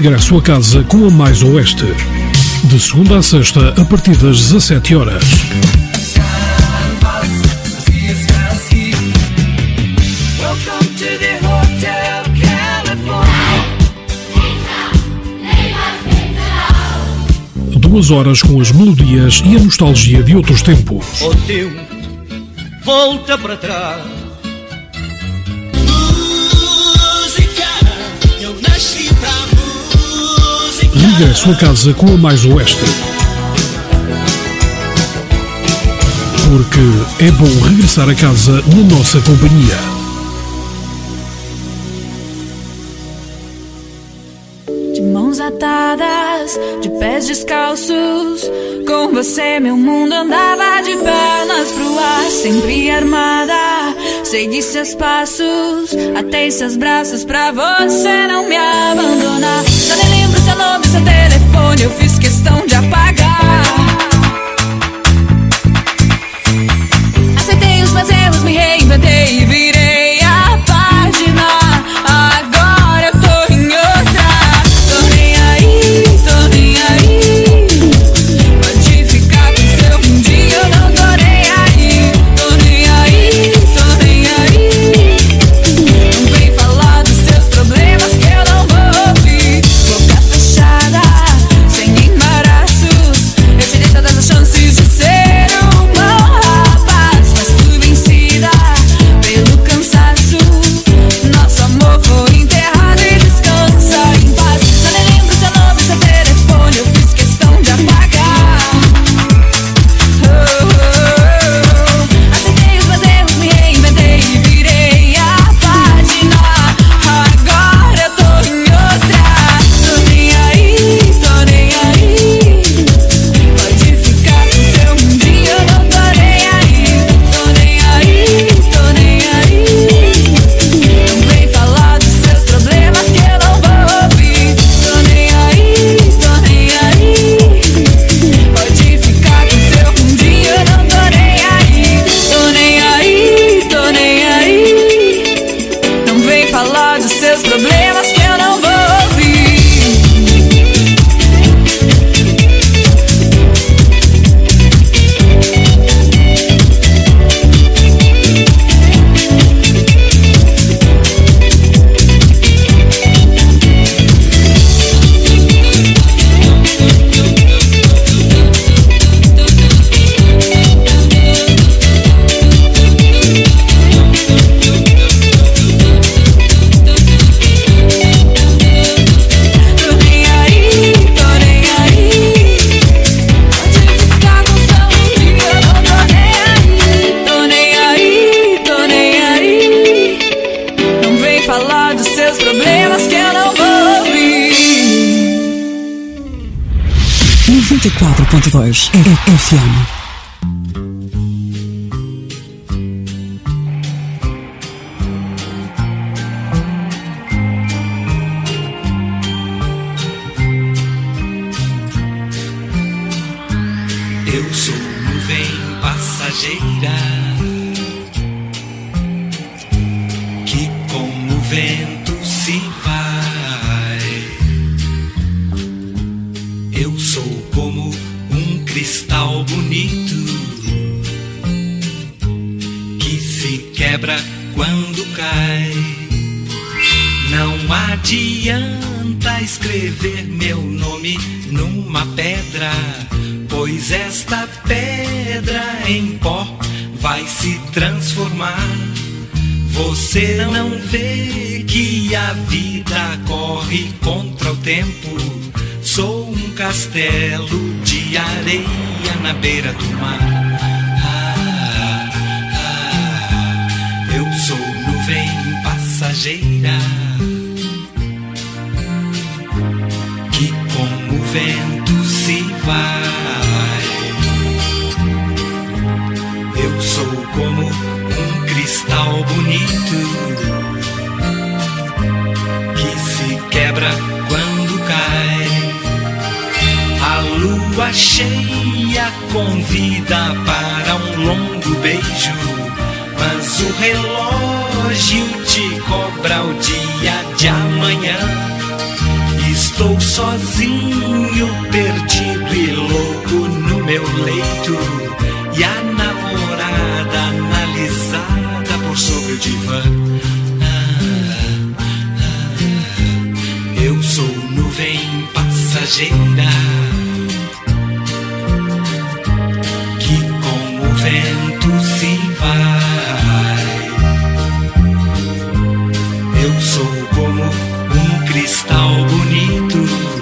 regresso a casa com a Mais Oeste. De segunda a sexta, a partir das 17 horas. Duas horas com as melodias e a nostalgia de outros tempos. O tempo volta para trás. Música, eu nasci pra música. Regresso a casa com a Mais Oeste. Porque é bom regressar a casa na nossa companhia. De mãos atadas, de pés descalços, com você meu mundo andava de pernas pro ar, sempre armada. Segui seus passos, atei seus braços pra você não me abandonar. Já nem lembro seu nome, seu telefone, eu fiz questão de apagar. Aceitei os meus erros, me reinventei e virei a página. Agora eu tô em outra. Tô nem aí, tô nem aí. Pode ficar com seu um dia, eu não tô nem aí. Tô nem aí, tô nem aí. Não vem falar dos seus problemas que eu não vou ouvir. Boca fechada, sem embaraços. Eu te dei todas as chances de ser um bom rapaz, mas fui vencida pelo cansaço. Nosso amor foi enterrado e descansa em paz. Já nem lembro seu nome, seu telefone, eu fiz questão de apagar. Aceitei os meus erros, me reinventei e virei a página. Agora eu tô em outra. Tô nem aí, tô nem aí. Pode ficar com seu um dia, eu não tô nem aí. Tô nem aí, tô nem aí. Não vem falar dos seus problemas que eu não vou ouvir. Tô nem aí, tô nem aí. Pode ficar com seu um dia, eu não tô nem aí. Tô nem aí, tô nem aí. Não vem falar dos seus problemas que eu não vou ouvir. Tô nem aí, tô nem aí. Pode ficar com seu um dia, eu não tô nem aí. Tô nem aí, tô nem aí. Não vem falar dos seus problemas que eu não vou ouvir. 94.2 FM. Eu sou nuvem passageira que com o vento se vai. Eu sou como um cristal bonito que se quebra quando cai. Não adianta escrever meu nome numa pedra, pois esta pedra em pó vai se transformar. Você não vê que a vida corre contra o tempo. Sou um castelo de areia na beira do mar. Eu sou nuvem passageira que com o vento se vai. Eu sou como um cristal bonito que se quebra quando cai. A lua cheia convida para um longo beijo, mas o relógio te cobra o dia de amanhã. Estou sozinho, perdido e louco no meu leito, e a namorada analisada por sobre o divã. Eu sou nuvem passageira que com o vento se vai. Eu sou como um cristal bonito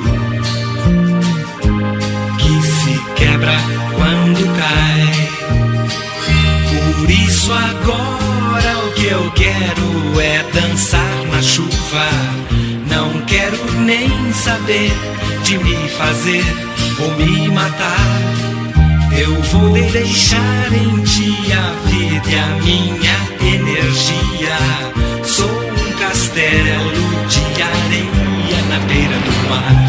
que se quebra quando cai. Por isso agora o que eu quero é dançar na chuva. Não quero nem saber de me fazer ou me matar. Eu vou deixar em ti a vida e a minha energia. Sou um castelo de areia na beira do mar.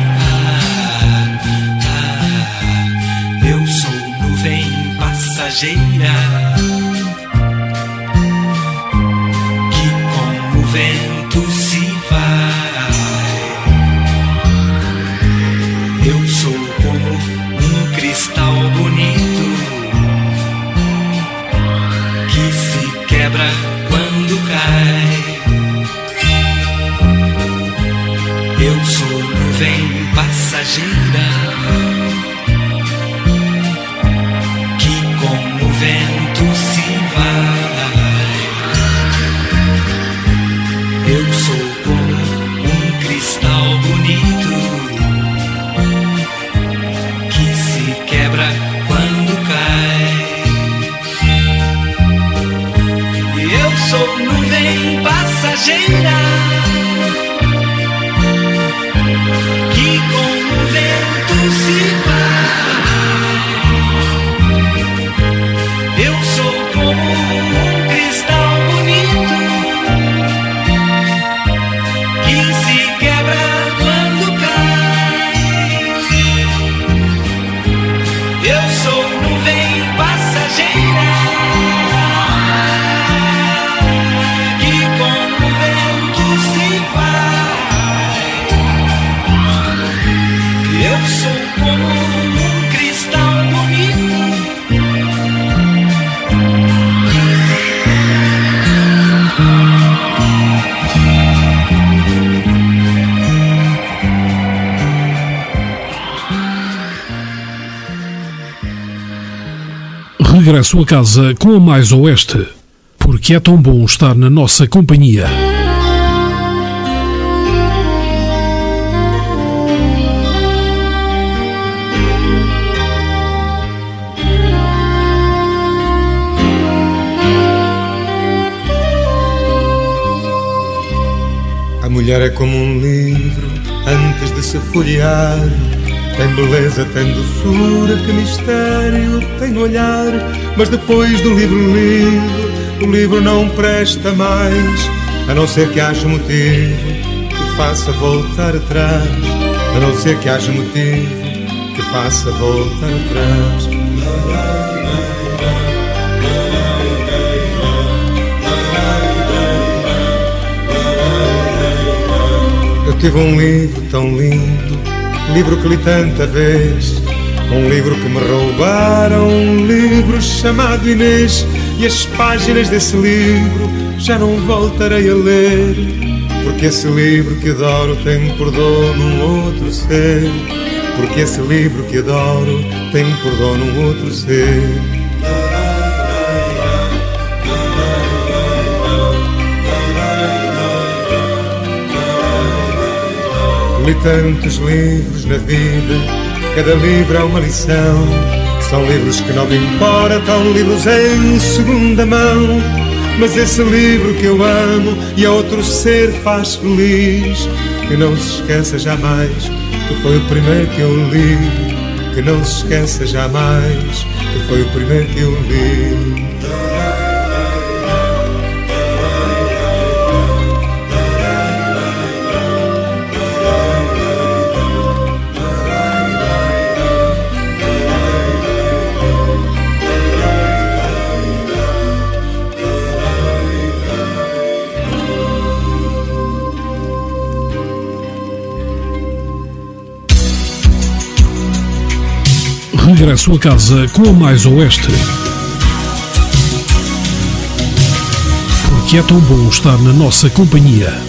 Eu sou nuvem passageira que com o vento se vai. Eu sou como um cristal bonito que se quebra quando cai. Eu sou nuvem passageira que com o vento se vai. Eu sou como um cristal bonito que se quebra quando cai. Eu sou nuvem passageira que com o vento se vai. Eu sou como um cristal bonito que se quebra quando cai. Eu sou nuvem passageira que com o vento se vai. Eu sou como um cristal bonito. Regresso a casa com a Mais Oeste, porque é tão bom estar na nossa companhia. A mulher é como um livro antes de se folhear. Tem beleza, tem doçura, que mistério tem no olhar. Mas depois do livro lido, o livro não presta mais, a não ser que haja motivo que faça voltar atrás. A não ser que haja motivo que faça voltar atrás. Eu tive um livro tão lindo, livro que li tanta vez, um livro que me roubaram, um livro chamado Inês. E as páginas desse livro já não voltarei a ler, porque esse livro que adoro tem por dono um outro ser. Porque esse livro que adoro tem por dono um outro ser. Li tantos livros na vida, cada livro é uma lição. São livros que não me importam, livros em segunda mão. Mas esse livro que eu amo e a outro ser faz feliz. Que não se esqueça jamais que foi o primeiro que eu li. Que não se esqueça jamais que foi o primeiro que eu li. regresso a casa com a Mais Oeste. Porque é tão bom estar na nossa companhia.